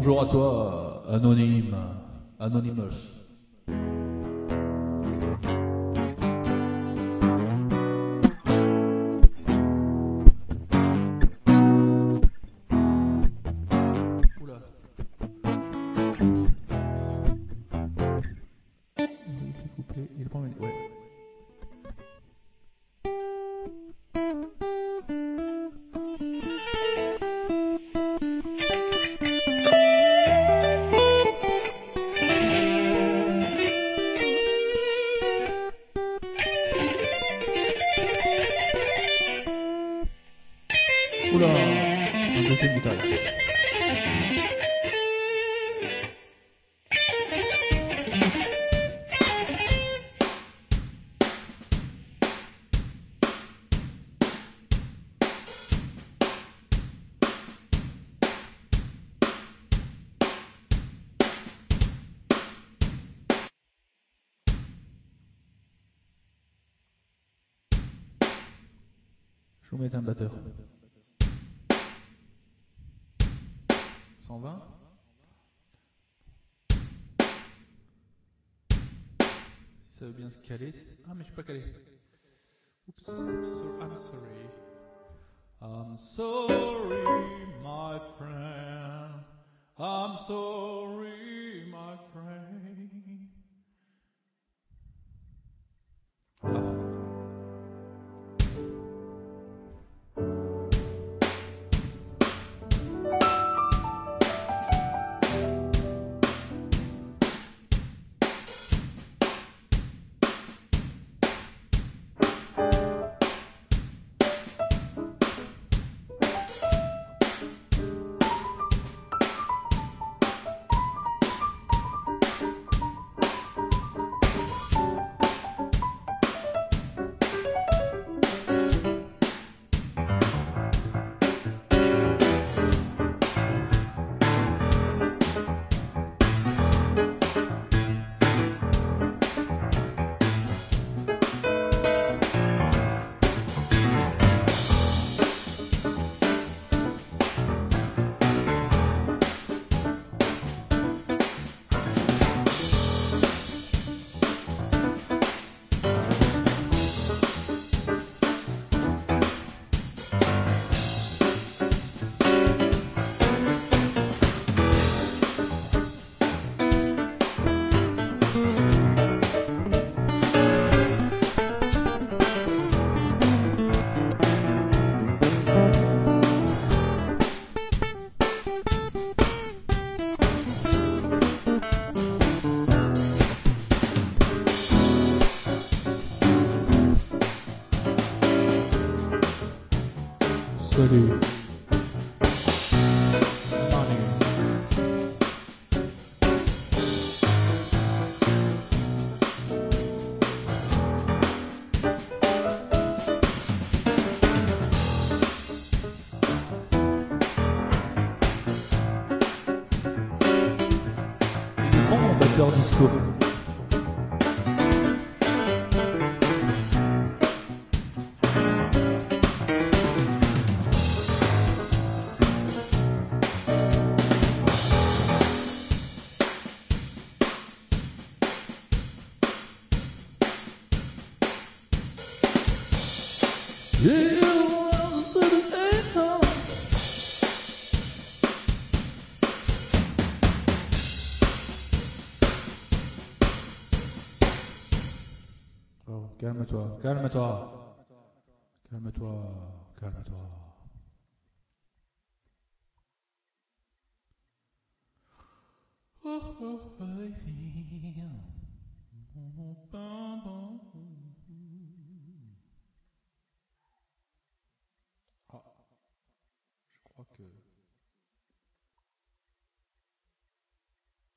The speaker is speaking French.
Bonjour à toi, anonyme, Anonymous. Oula. Oui, s'il vous plaît, il est pas mal. Ouais. Oula, un deuxième guitariste. Je vous mets un batteur. 120. Si ça veut bien se caler. Ah, mais je suis pas calé. Oups, I'm sorry. I'm sorry, my friend. I'm sorry, my friend. Ah. Salut. Il est bon mon batteur disco. Oh, calme-toi, calme-toi, calme-toi, calme-toi. Oh, oh, oh,